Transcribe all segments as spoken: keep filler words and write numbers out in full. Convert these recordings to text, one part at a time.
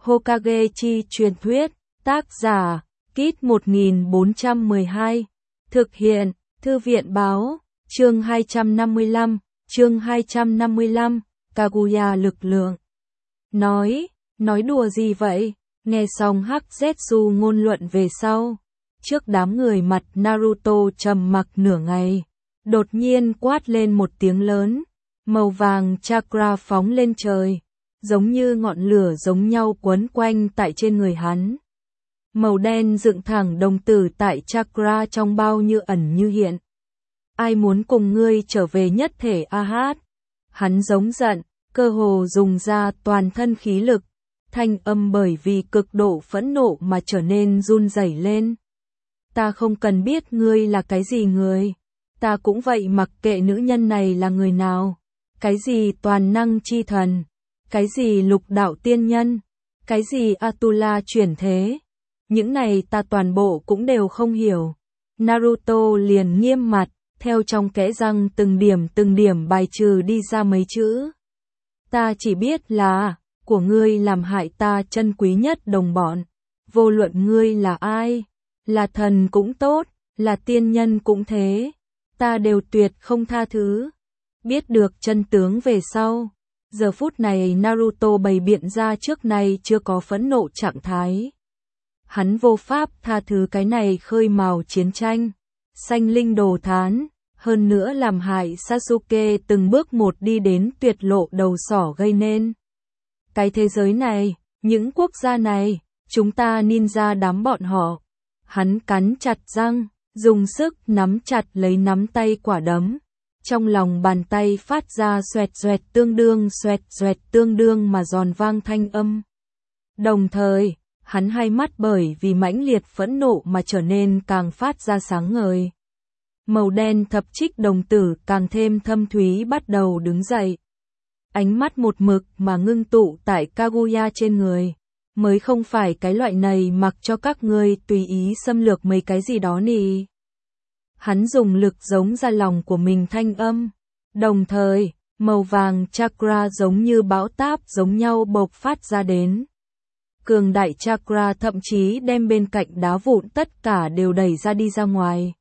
Hokage chi truyền thuyết, tác giả, Kit một nghìn bốn trăm mười hai, thực hiện, Thư viện báo, chương hai trăm năm mươi lăm, chương hai trăm năm mươi lăm, Kaguya lực lượng. Nói, nói đùa gì vậy? Nghe xong Hắc Zetsu ngôn luận về sau. Trước đám người mặt Naruto trầm mặc nửa ngày. Đột nhiên quát lên một tiếng lớn. Màu vàng chakra phóng lên trời. Giống như ngọn lửa giống nhau quấn quanh tại trên người hắn. Màu đen dựng thẳng đồng tử tại chakra trong bao như ẩn như hiện. Ai muốn cùng ngươi trở về nhất thể a hát? Hắn giống giận, cơ hồ dùng ra toàn thân khí lực. Thanh âm bởi vì cực độ phẫn nộ mà trở nên run rẩy lên. Ta không cần biết ngươi là cái gì người. Ta cũng vậy mặc kệ nữ nhân này là người nào. Cái gì toàn năng chi thần. Cái gì lục đạo tiên nhân. Cái gì Atula chuyển thế. Những này ta toàn bộ cũng đều không hiểu. Naruto liền nghiêm mặt, theo trong kẽ răng từng điểm từng điểm bài trừ đi ra mấy chữ. Ta chỉ biết là, của ngươi làm hại ta chân quý nhất đồng bọn. Vô luận ngươi là ai, là thần cũng tốt, là tiên nhân cũng thế. Ta đều tuyệt không tha thứ. Biết được chân tướng về sau. Giờ phút này Naruto bày biện ra trước nay chưa có phẫn nộ trạng thái. Hắn vô pháp tha thứ cái này khơi mào chiến tranh, sanh linh đồ thán, hơn nữa làm hại Sasuke từng bước một đi đến tuyệt lộ đầu sỏ gây nên. Cái thế giới này, những quốc gia này, chúng ta ninja đám bọn họ. Hắn cắn chặt răng, dùng sức nắm chặt lấy nắm tay quả đấm. Trong lòng bàn tay phát ra xoẹt xoẹt tương đương xoẹt xoẹt tương đương mà giòn vang thanh âm. Đồng thời, hắn hai mắt bởi vì mãnh liệt phẫn nộ mà trở nên càng phát ra sáng ngời. Màu đen thập trích đồng tử càng thêm thâm thúy bắt đầu đứng dậy. Ánh mắt một mực mà ngưng tụ tại Kaguya trên người. Mới không phải cái loại này mặc cho các ngươi tùy ý xâm lược mấy cái gì đó nì. Hắn dùng lực giống ra lòng của mình thanh âm. Đồng thời, màu vàng chakra giống như bão táp giống nhau bộc phát ra đến. Cường đại chakra thậm chí đem bên cạnh đá vụn tất cả đều đẩy ra đi ra ngoài.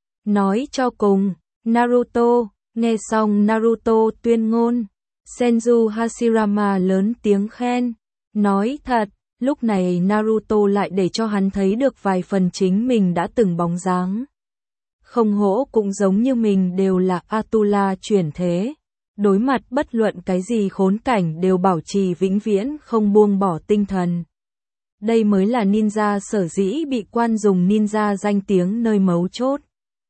Nói cho cùng, Naruto, nghe xong Naruto tuyên ngôn. Senju Hashirama lớn tiếng khen. Nói thật, lúc này Naruto lại để cho hắn thấy được vài phần chính mình đã từng bóng dáng. Không hổ cũng giống như mình đều là Atula chuyển thế. Đối mặt bất luận cái gì khốn cảnh đều bảo trì vĩnh viễn không buông bỏ tinh thần. Đây mới là ninja sở dĩ bị quan dùng ninja danh tiếng nơi mấu chốt.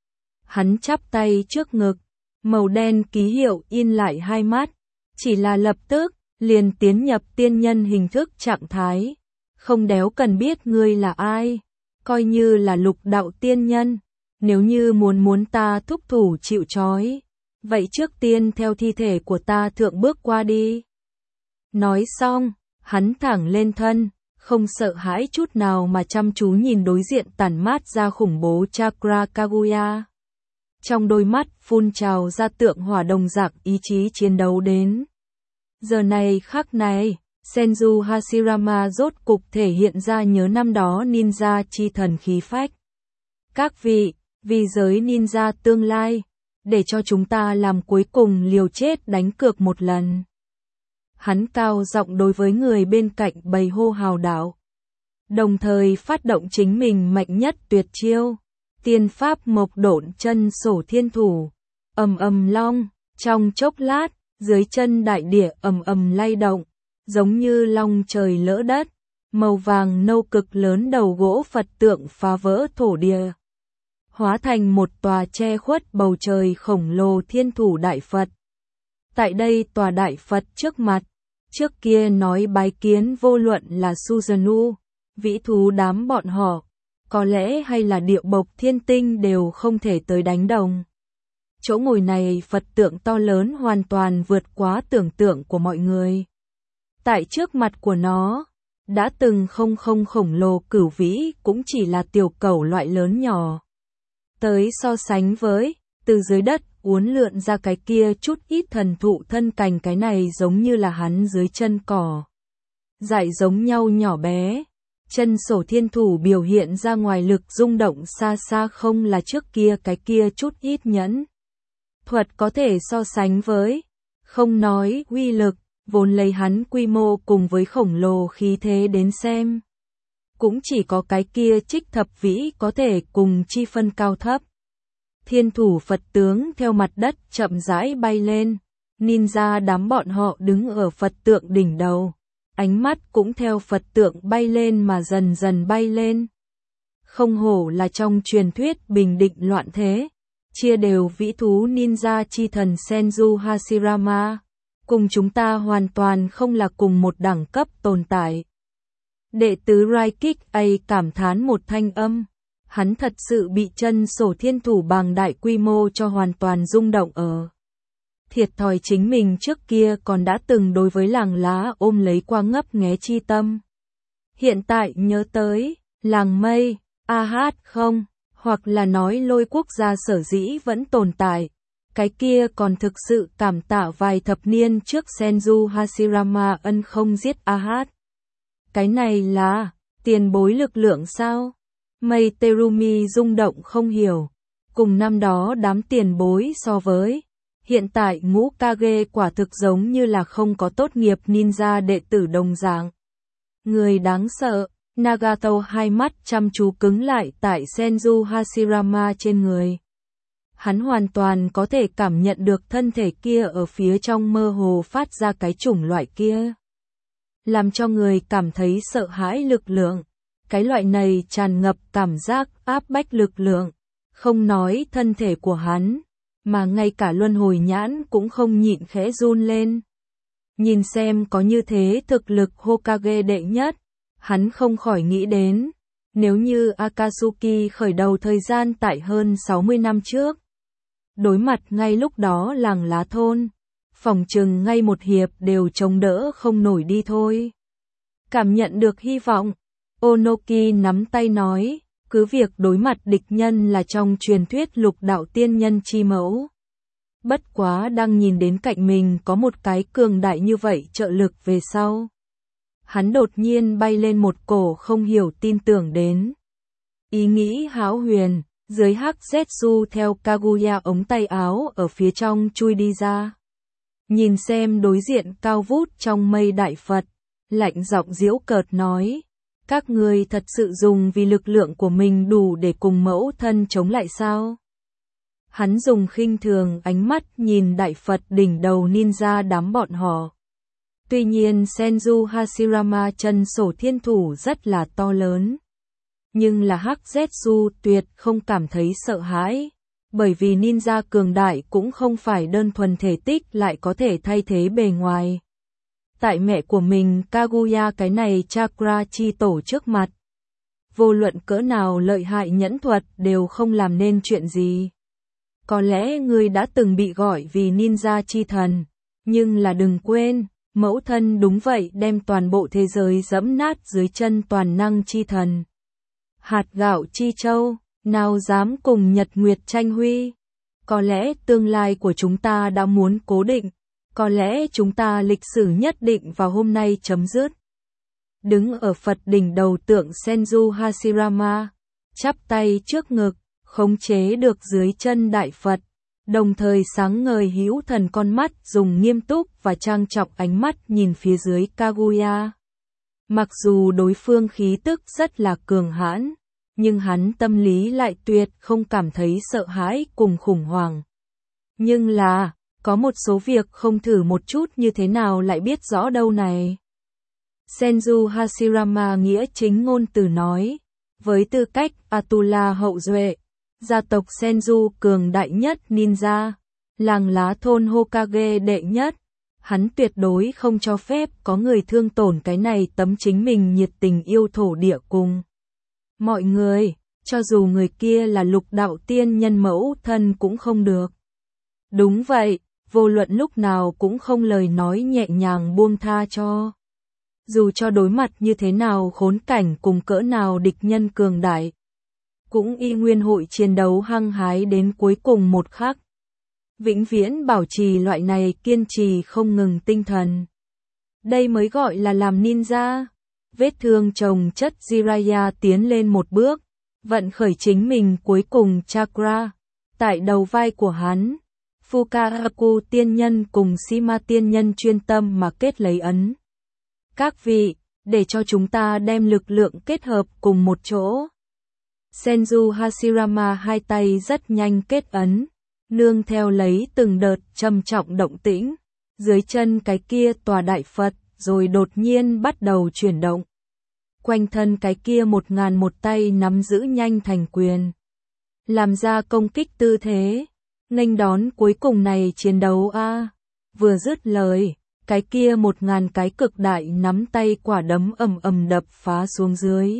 Hắn chắp tay trước ngực, màu đen ký hiệu in lại hai mắt. Chỉ là lập tức, liền tiến nhập tiên nhân hình thức trạng thái. Không đéo cần biết ngươi là ai. Coi như là lục đạo tiên nhân. Nếu như muốn muốn ta thúc thủ chịu trói. Vậy trước tiên theo thi thể của ta thượng bước qua đi. Nói xong, hắn thẳng lên thân. Không sợ hãi chút nào mà chăm chú nhìn đối diện tản mát ra khủng bố chakra Kaguya. Trong đôi mắt phun trào ra tượng hỏa đồng dạng ý chí chiến đấu đến. Giờ này khắc này, Senju Hashirama rốt cục thể hiện ra nhớ năm đó ninja chi thần khí phách. Các vị, vì giới ninja tương lai, để cho chúng ta làm cuối cùng liều chết đánh cược một lần. Hắn cao giọng đối với người bên cạnh bày hô hào đạo. Đồng thời phát động chính mình mạnh nhất tuyệt chiêu. Tiên pháp mộc độn chân sổ thiên thủ. Ầm ầm long, trong chốc lát, dưới chân đại địa ầm ầm lay động. Giống như long trời lỡ đất. Màu vàng nâu cực lớn đầu gỗ Phật tượng phá vỡ thổ địa. Hóa thành một tòa che khuất bầu trời khổng lồ thiên thủ đại Phật. Tại đây tòa đại Phật trước mặt. Trước kia nói bái kiến vô luận là Susanoo, vĩ thú đám bọn họ, có lẽ hay là điệu bộc thiên tinh đều không thể tới đánh đồng. Chỗ ngồi này Phật tượng to lớn hoàn toàn vượt quá tưởng tượng của mọi người. Tại trước mặt của nó, đã từng không không khổng lồ cửu vĩ cũng chỉ là tiểu cẩu loại lớn nhỏ. Tới so sánh với, từ dưới đất uốn lượn ra cái kia chút ít thần thụ thân cành cái này giống như là hắn dưới chân cỏ. dại giống nhau nhỏ bé. Chân sổ thiên thủ biểu hiện ra ngoài lực rung động xa xa không là trước kia cái kia chút ít nhẫn thuật có thể so sánh với. Không nói uy lực, vốn lấy hắn quy mô cùng với khổng lồ khí thế đến xem. Cũng chỉ có cái kia Trích Thập Vĩ có thể cùng chi phân cao thấp. Thiên thủ Phật tướng theo mặt đất chậm rãi bay lên. Ninja đám bọn họ đứng ở Phật tượng đỉnh đầu. Ánh mắt cũng theo Phật tượng bay lên mà dần dần bay lên. Không hổ là trong truyền thuyết bình định loạn thế. Chia đều vĩ thú ninja chi thần Senju Hashirama. Cùng chúng ta hoàn toàn không là cùng một đẳng cấp tồn tại. Đệ tứ Raikik A cảm thán một thanh âm. Hắn thật sự bị chân sổ thiên thủ bằng đại quy mô cho hoàn toàn rung động ở. Thiệt thòi chính mình trước kia còn đã từng đối với làng lá ôm lấy qua ngấp nghé chi tâm. Hiện tại nhớ tới, làng mây, a hát không, hoặc là nói lôi quốc gia sở dĩ vẫn tồn tại. Cái kia còn thực sự cảm tạ vài thập niên trước Senju Hashirama ân không giết a hát. Cái này là tiền bối lực lượng sao? Mây Terumi rung động không hiểu. Cùng năm đó đám tiền bối so với. Hiện tại ngũ Kage quả thực giống như là không có tốt nghiệp ninja đệ tử đồng dạng. Người đáng sợ, Nagato hai mắt chăm chú cứng lại tại Senju Hashirama trên người. Hắn hoàn toàn có thể cảm nhận được thân thể kia ở phía trong mơ hồ phát ra cái chủng loại kia. Làm cho người cảm thấy sợ hãi lực lượng. Cái loại này tràn ngập cảm giác áp bách lực lượng. Không nói thân thể của hắn. Mà ngay cả luân hồi nhãn cũng không nhịn khẽ run lên. Nhìn xem có như thế thực lực Hokage đệ nhất, hắn không khỏi nghĩ đến, nếu như Akatsuki khởi đầu thời gian tại hơn sáu mươi năm trước. Đối mặt ngay lúc đó làng lá thôn, phỏng chừng ngay một hiệp đều chống đỡ không nổi đi thôi. Cảm nhận được hy vọng, Onoki nắm tay nói. Cứ việc đối mặt địch nhân là trong truyền thuyết lục đạo tiên nhân chi mẫu. Bất quá đang nhìn đến cạnh mình có một cái cường đại như vậy trợ lực về sau. Hắn đột nhiên bay lên một cổ không hiểu tin tưởng đến. Ý nghĩ hão huyền, dưới hắc Zetsu theo Kaguya ống tay áo ở phía trong chui đi ra. Nhìn xem đối diện cao vút trong mây đại Phật, lạnh giọng giễu cợt nói. Các người thật sự dùng vì lực lượng của mình đủ để cùng mẫu thân chống lại sao? Hắn dùng khinh thường ánh mắt nhìn đại Phật đỉnh đầu ninja đám bọn họ. Tuy nhiên Senju Hashirama chân sổ thiên thủ rất là to lớn. Nhưng là Hắc Zetsu tuyệt không cảm thấy sợ hãi. Bởi vì ninja cường đại cũng không phải đơn thuần thể tích lại có thể thay thế bề ngoài. Tại mẹ của mình Kaguya cái này chakra chi tổ trước mặt. Vô luận cỡ nào lợi hại nhẫn thuật đều không làm nên chuyện gì. Có lẽ người đã từng bị gọi vì ninja chi thần. Nhưng là đừng quên, mẫu thân đúng vậy đem toàn bộ thế giới dẫm nát dưới chân toàn năng chi thần. Hạt gạo chi châu, nào dám cùng Nhật Nguyệt tranh huy. Có lẽ tương lai của chúng ta đã muốn cố định. Có lẽ chúng ta lịch sử nhất định vào hôm nay chấm dứt. Đứng ở Phật đỉnh đầu tượng Senju Hashirama, chắp tay trước ngực, khống chế được dưới chân đại Phật, đồng thời sáng ngời hữu thần con mắt dùng nghiêm túc và trang trọng ánh mắt nhìn phía dưới Kaguya. Mặc dù đối phương khí tức rất là cường hãn, nhưng hắn tâm lý lại tuyệt không cảm thấy sợ hãi cùng khủng hoảng. Nhưng là, có một số việc không thử một chút như thế nào lại biết rõ đâu này. Senju Hashirama nghĩa chính ngôn từ nói, với tư cách Atula hậu duệ, gia tộc Senju cường đại nhất ninja, làng lá thôn Hokage đệ nhất, hắn tuyệt đối không cho phép có người thương tổn cái này tấm chính mình nhiệt tình yêu thổ địa cùng. Mọi người, cho dù người kia là lục đạo tiên nhân mẫu thân cũng không được. Đúng vậy, vô luận lúc nào cũng không lời nói nhẹ nhàng buông tha cho. Dù cho đối mặt như thế nào khốn cảnh cùng cỡ nào địch nhân cường đại, cũng y nguyên hội chiến đấu hăng hái đến cuối cùng một khắc. Vĩnh viễn bảo trì loại này kiên trì không ngừng tinh thần. Đây mới gọi là làm ninja. Vết thương chồng chất Jiraiya tiến lên một bước, vận khởi chính mình cuối cùng chakra. Tại đầu vai của hắn, Fukaku tiên nhân cùng Shima tiên nhân chuyên tâm mà kết lấy ấn. Các vị, để cho chúng ta đem lực lượng kết hợp cùng một chỗ. Senju Hashirama hai tay rất nhanh kết ấn, nương theo lấy từng đợt trầm trọng động tĩnh. Dưới chân cái kia tòa đại Phật rồi đột nhiên bắt đầu chuyển động. Quanh thân cái kia một ngàn một tay nắm giữ nhanh thành quyền. Làm ra công kích tư thế, nghênh đón cuối cùng này chiến đấu a. À. Vừa dứt lời, cái kia một ngàn cái cực đại nắm tay quả đấm ầm ầm đập phá xuống dưới.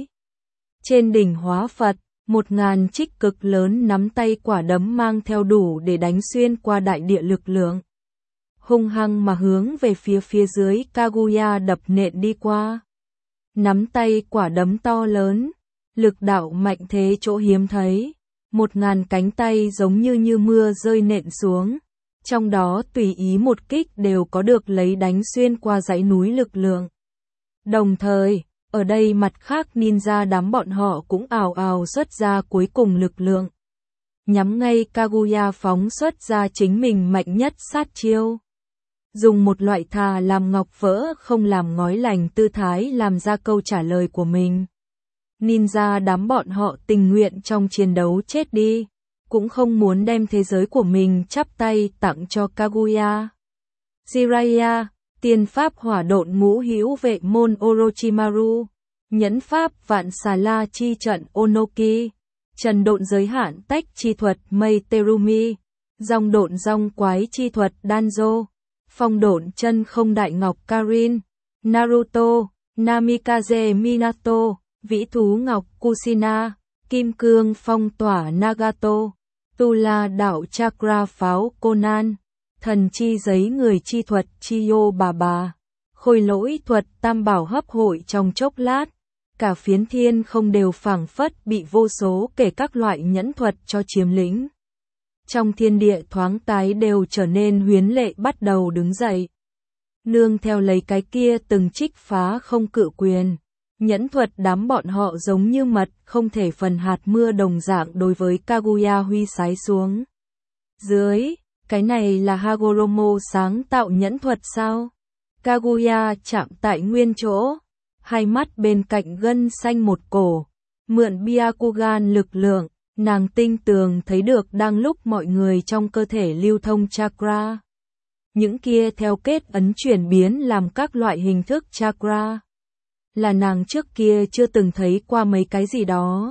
Trên đỉnh hóa Phật, một ngàn trích cực lớn nắm tay quả đấm mang theo đủ để đánh xuyên qua đại địa lực lượng. Hung hăng mà hướng về phía phía dưới Kaguya đập nện đi qua. Nắm tay quả đấm to lớn, lực đạo mạnh thế chỗ hiếm thấy. Một ngàn cánh tay giống như như mưa rơi nện xuống. Trong đó tùy ý một kích đều có được lấy đánh xuyên qua dãy núi lực lượng. Đồng thời, ở đây mặt khác ninja đám bọn họ cũng ào ào xuất ra cuối cùng lực lượng. Nhắm ngay Kaguya phóng xuất ra chính mình mạnh nhất sát chiêu. Dùng một loại thà làm ngọc vỡ không làm ngói lành tư thái làm ra câu trả lời của mình. Ninja đám bọn họ tình nguyện trong chiến đấu chết đi, cũng không muốn đem thế giới của mình chắp tay tặng cho Kaguya. Jiraiya, tiên pháp hỏa độn ngũ hữu vệ môn Orochimaru, nhẫn pháp vạn xà la chi trận Onoki, trần độn giới hạn tách chi thuật mây Terumi, dòng độn dòng quái chi thuật Danzo, phong độn chân không đại ngọc Karin, Naruto, Namikaze Minato, vĩ thú ngọc Kushina, kim cương phong tỏa Nagato, tu la đạo chakra pháo Conan, thần chi giấy người chi thuật Chiyo bà bà, khôi lỗi thuật tam bảo hấp hội trong chốc lát, cả phiến thiên không đều phảng phất bị vô số kể các loại nhẫn thuật cho chiếm lĩnh. Trong thiên địa thoáng tái đều trở nên huyến lệ bắt đầu đứng dậy. Nương theo lấy cái kia từng trích phá không cự quyền. Nhẫn thuật đám bọn họ giống như mật không thể phần hạt mưa đồng dạng đối với Kaguya huy sái xuống. Dưới, cái này là Hagoromo sáng tạo nhẫn thuật sao? Kaguya chạm tại nguyên chỗ, hai mắt bên cạnh gân xanh một cổ, mượn Byakugan lực lượng, nàng tinh tường thấy được đang lúc mọi người trong cơ thể lưu thông chakra. Những kia theo kết ấn chuyển biến làm các loại hình thức chakra. Là nàng trước kia chưa từng thấy qua mấy cái gì đó.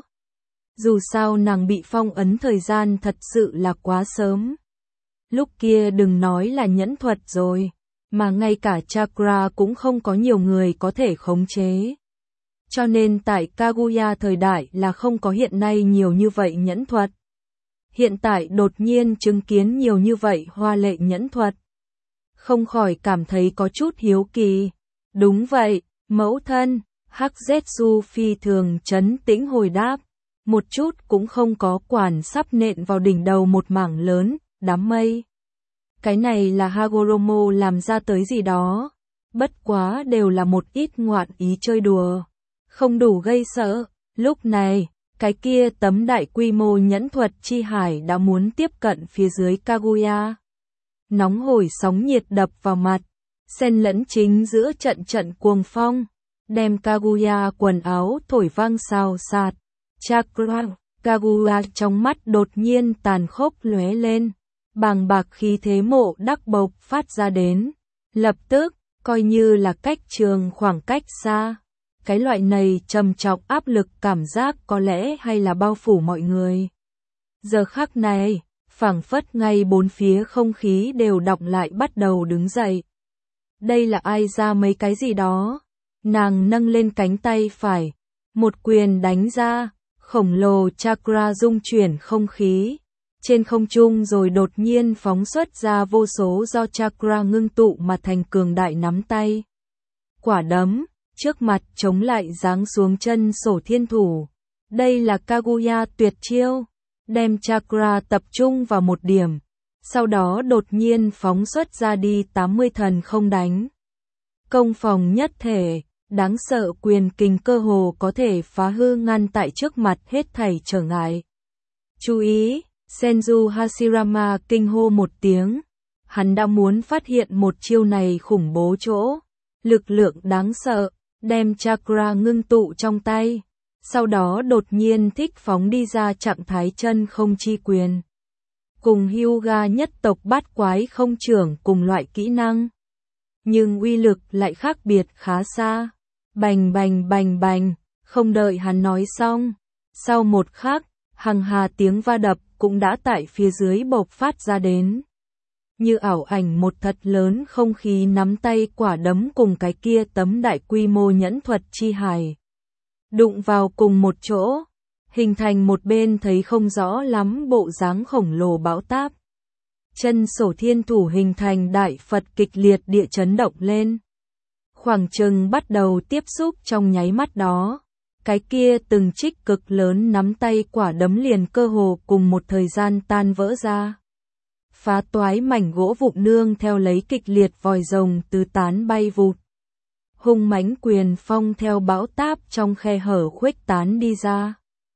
Dù sao nàng bị phong ấn thời gian thật sự là quá sớm. Lúc kia đừng nói là nhẫn thuật rồi, mà ngay cả chakra cũng không có nhiều người có thể khống chế. Cho nên tại Kaguya thời đại là không có hiện nay nhiều như vậy nhẫn thuật. Hiện tại đột nhiên chứng kiến nhiều như vậy hoa lệ nhẫn thuật. Không khỏi cảm thấy có chút hiếu kỳ. Đúng vậy. Mẫu thân, Hắc Zetsu phi thường trấn tĩnh hồi đáp, một chút cũng không có quản sắp nện vào đỉnh đầu một mảng lớn, đám mây. Cái này là Hagoromo làm ra tới gì đó, bất quá đều là một ít ngoạn ý chơi đùa, không đủ gây sợ. Lúc này, cái kia tấm đại quy mô nhẫn thuật chi hải đã muốn tiếp cận phía dưới Kaguya. Nóng hổi sóng nhiệt đập vào mặt. Xen lẫn chính giữa trận trận cuồng phong, đem Kaguya quần áo thổi vang xào xạc. Chakra, Kaguya trong mắt đột nhiên tàn khốc lóe lên, bàng bạc khí thế mộ đắc bộc phát ra đến. Lập tức, coi như là cách trường khoảng cách xa, cái loại này trầm trọng áp lực cảm giác có lẽ hay là bao phủ mọi người. Giờ khắc này, phảng phất ngay bốn phía không khí đều đọng lại bắt đầu đứng dậy. Đây là ai ra mấy cái gì đó? Nàng nâng lên cánh tay phải, một quyền đánh ra, khổng lồ chakra rung chuyển không khí. Trên không trung rồi đột nhiên phóng xuất ra vô số do chakra ngưng tụ mà thành cường đại nắm tay. Quả đấm, trước mặt chống lại giáng xuống chân sổ thiên thủ. Đây là Kaguya tuyệt chiêu, đem chakra tập trung vào một điểm. Sau đó đột nhiên phóng xuất ra đi tám mươi thần không đánh. công phòng nhất thể, đáng sợ quyền kình cơ hồ có thể phá hư ngăn tại trước mặt hết thảy trở ngại. Chú ý, Senju Hashirama kinh hô một tiếng. Hắn đã muốn phát hiện một chiêu này khủng bố chỗ, lực lượng đáng sợ, đem chakra ngưng tụ trong tay, sau đó đột nhiên thích phóng đi ra trạng thái chân không chi quyền. Cùng Hyuga nhất tộc bát quái không trưởng cùng loại kỹ năng, nhưng uy lực lại khác biệt khá xa. Bành bành bành bành, không đợi hắn nói xong, sau một khắc, hằng hà tiếng va đập cũng đã tại phía dưới bộc phát ra đến. Như ảo ảnh một thật lớn không khí nắm tay quả đấm cùng cái kia tấm đại quy mô nhẫn thuật chi hài. Đụng vào cùng một chỗ, hình thành một bên thấy không rõ lắm bộ dáng khổng lồ bão táp. Chân sổ thiên thủ hình thành đại Phật kịch liệt địa chấn động lên. Khoảng chừng bắt đầu tiếp xúc trong nháy mắt đó. Cái kia từng trích cực lớn nắm tay quả đấm liền cơ hồ cùng một thời gian tan vỡ ra. Phá toái mảnh gỗ vụn nương theo lấy kịch liệt vòi rồng tứ tán bay vụt. Hung mãnh quyền phong theo bão táp trong khe hở khuếch tán đi ra.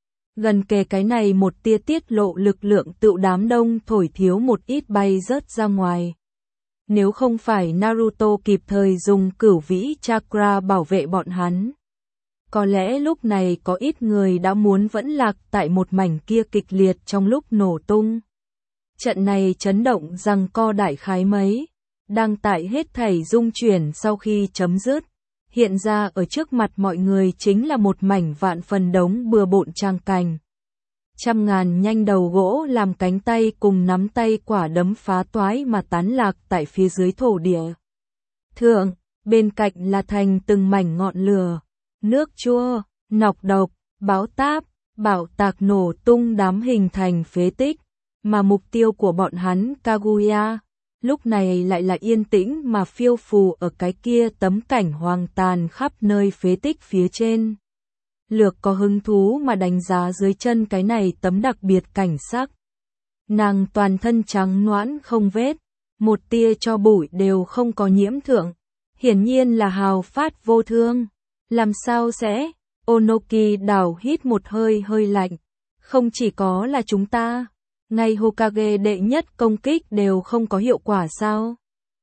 Gần kề cái này một tia tiết lộ lực lượng tự đám đông thổi thiếu một ít bay rớt ra ngoài. Nếu không phải Naruto kịp thời dùng cửu vĩ chakra bảo vệ bọn hắn, có lẽ lúc này có ít người đã muốn vẫn lạc tại một mảnh kia kịch liệt trong lúc nổ tung. Trận này chấn động rằng co đại khái mấy, đang tại hết thảy dung chuyển sau khi chấm dứt. Hiện ra ở trước mặt mọi người chính là một mảnh vạn phần đống bừa bộn trang cảnh. Trăm ngàn nhanh đầu gỗ làm cánh tay cùng nắm tay quả đấm phá toái mà tán lạc tại phía dưới thổ địa. Thượng, bên cạnh là thành từng mảnh ngọn lửa, nước chua, nọc độc, bão táp, bão tạc nổ tung đám hình thành phế tích, mà mục tiêu của bọn hắn Kaguya lúc này lại là yên tĩnh mà phiêu phù ở cái kia tấm cảnh hoang tàn khắp nơi phế tích phía trên. Lược có hứng thú mà đánh giá dưới chân cái này tấm đặc biệt cảnh sắc. Nàng toàn thân trắng nõn không vết, một tia cho bụi đều không có nhiễm thượng, hiển nhiên là hào phát vô thương. Làm sao sẽ? Onoki đảo hít một hơi hơi lạnh. Không chỉ có là chúng ta, ngay Hokage đệ nhất công kích đều không có hiệu quả sao?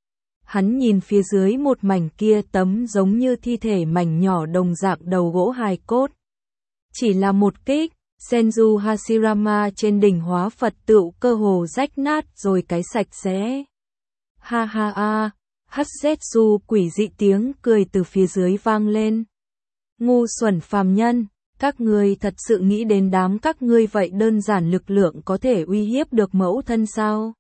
Hắn nhìn phía dưới một mảnh kia tấm giống như thi thể mảnh nhỏ đồng dạng đầu gỗ hài cốt. Chỉ là một kích, Senju Hashirama trên đỉnh hóa Phật tựu cơ hồ rách nát rồi cái sạch sẽ. Ha ha ha, Hatsetsu quỷ dị tiếng cười từ phía dưới vang lên. Ngu xuẩn phàm nhân, các ngươi thật sự nghĩ đến đám các ngươi vậy đơn giản lực lượng có thể uy hiếp được mẫu thân sao?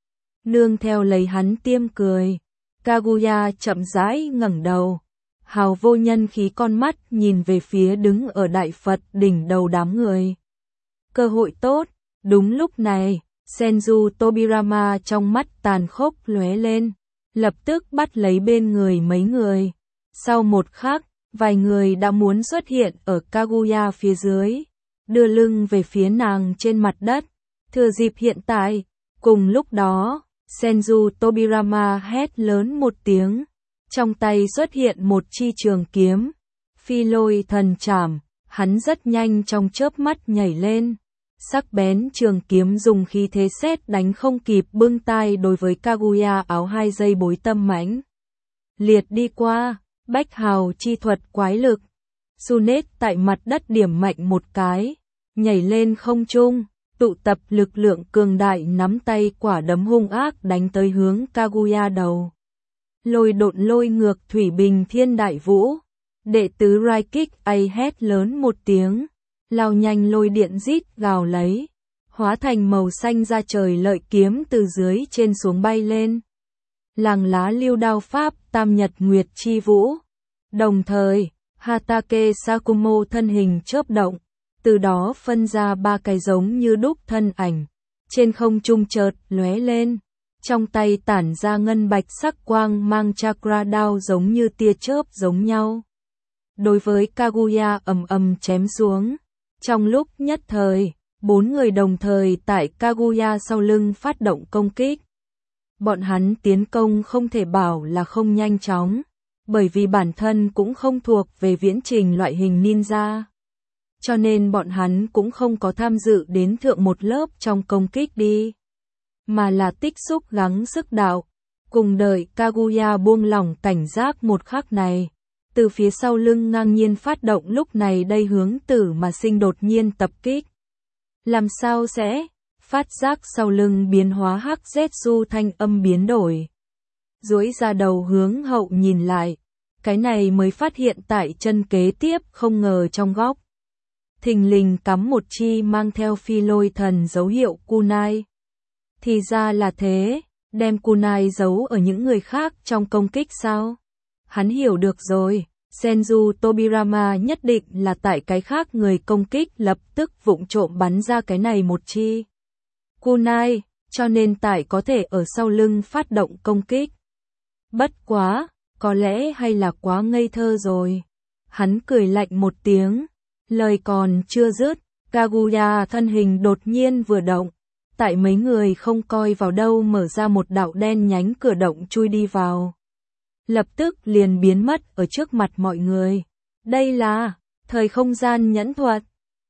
Nương theo lấy hắn tiêm cười, Kaguya chậm rãi ngẩng đầu, hào vô nhân khí con mắt nhìn về phía đứng ở đại Phật đỉnh đầu đám người. Cơ hội tốt, đúng lúc này, Senju Tobirama trong mắt tàn khốc lóe lên, lập tức bắt lấy bên người mấy người. Sau một khắc, vài người đã muốn xuất hiện ở Kaguya phía dưới, đưa lưng về phía nàng trên mặt đất, thừa dịp hiện tại. Cùng lúc đó, Senju Tobirama hét lớn một tiếng, trong tay xuất hiện một chi trường kiếm, phi lôi thần trảm, hắn rất nhanh trong chớp mắt nhảy lên, sắc bén trường kiếm dùng khí thế sét đánh không kịp bưng tai đối với Kaguya áo hai dây bối tâm mãnh liệt đi qua. Bách hào chi thuật quái lực, Sunet tại mặt đất điểm mạnh một cái, nhảy lên không trung, tụ tập lực lượng cường đại nắm tay quả đấm hung ác đánh tới hướng Kaguya đầu. Lôi độn lôi ngược thủy bình thiên đại vũ, đệ tứ Raikik A hét lớn một tiếng, lao nhanh lôi điện rít gào lấy, hóa thành màu xanh ra trời lợi kiếm từ dưới trên xuống bay lên. Làng lá lưu đao pháp tam nhật nguyệt chi vũ. Đồng thời, Hatake Sakumo thân hình chớp động, từ đó phân ra ba cái giống như đúc thân ảnh, trên không trung chợt lóe lên, trong tay tản ra ngân bạch sắc quang mang chakra đao giống như tia chớp giống nhau. Đối với Kaguya ầm ầm chém xuống, trong lúc nhất thời, bốn người đồng thời tại Kaguya sau lưng phát động công kích. Bọn hắn tiến công không thể bảo là không nhanh chóng, bởi vì bản thân cũng không thuộc về viễn trình loại hình ninja. Cho nên bọn hắn cũng không có tham dự đến thượng một lớp trong công kích đi, mà là tích xúc gắng sức đạo, cùng đợi Kaguya buông lỏng cảnh giác một khắc này. Từ phía sau lưng ngang nhiên phát động lúc này đây hướng Tử mà sinh đột nhiên tập kích. Làm sao sẽ? Phát giác sau lưng biến hóa hắc Zetsu thanh âm biến đổi. Duỗi ra đầu hướng hậu nhìn lại, cái này mới phát hiện tại chân kế tiếp không ngờ trong góc. Thình lình cắm một chi mang theo phi lôi thần dấu hiệu kunai. Thì ra là thế, đem kunai giấu ở những người khác trong công kích sao? Hắn hiểu được rồi, Senju Tobirama nhất định là tại cái khác người công kích lập tức vụng trộm bắn ra cái này một chi kunai, cho nên tại có thể ở sau lưng phát động công kích. Bất quá, có lẽ hay là quá ngây thơ rồi. Hắn cười lạnh một tiếng, lời còn chưa dứt, Kaguya thân hình đột nhiên vừa động, tại mấy người không coi vào đâu mở ra một đạo đen nhánh cửa động chui đi vào. Lập tức liền biến mất ở trước mặt mọi người. Đây là thời không gian nhẫn thuật.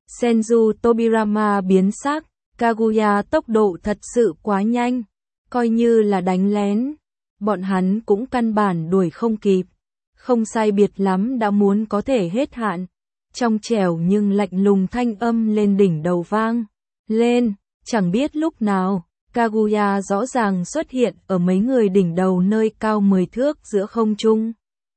Senju Tobirama biến sắc, Kaguya tốc độ thật sự quá nhanh, coi như là đánh lén, bọn hắn cũng căn bản đuổi không kịp. Không sai biệt lắm đã muốn có thể hết hạn. Trong trẻo nhưng lạnh lùng thanh âm lên đỉnh đầu vang lên, chẳng biết lúc nào, Kaguya rõ ràng xuất hiện ở mấy người đỉnh đầu nơi cao mười thước giữa không trung.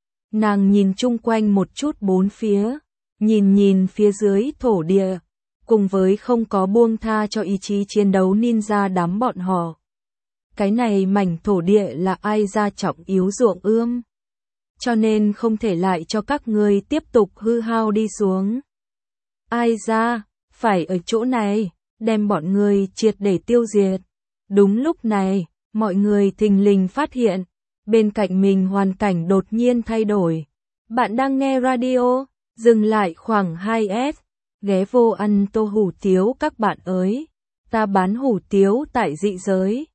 Nàng nhìn chung quanh một chút bốn phía, nhìn nhìn phía dưới thổ địa, cùng với không có buông tha cho ý chí chiến đấu ninja đám bọn họ. Cái này mảnh thổ địa là ai ra trọng yếu ruộng ươm, cho nên không thể lại cho các ngươi tiếp tục hư hao đi xuống. Ai ra, phải ở chỗ này, đem bọn ngươi triệt để tiêu diệt. Đúng lúc này, mọi người thình lình phát hiện, bên cạnh mình hoàn cảnh đột nhiên thay đổi. Bạn đang nghe radio, dừng lại khoảng hai S, ghé vô ăn tô hủ tiếu các bạn ơi. Ta bán hủ tiếu tại dị giới.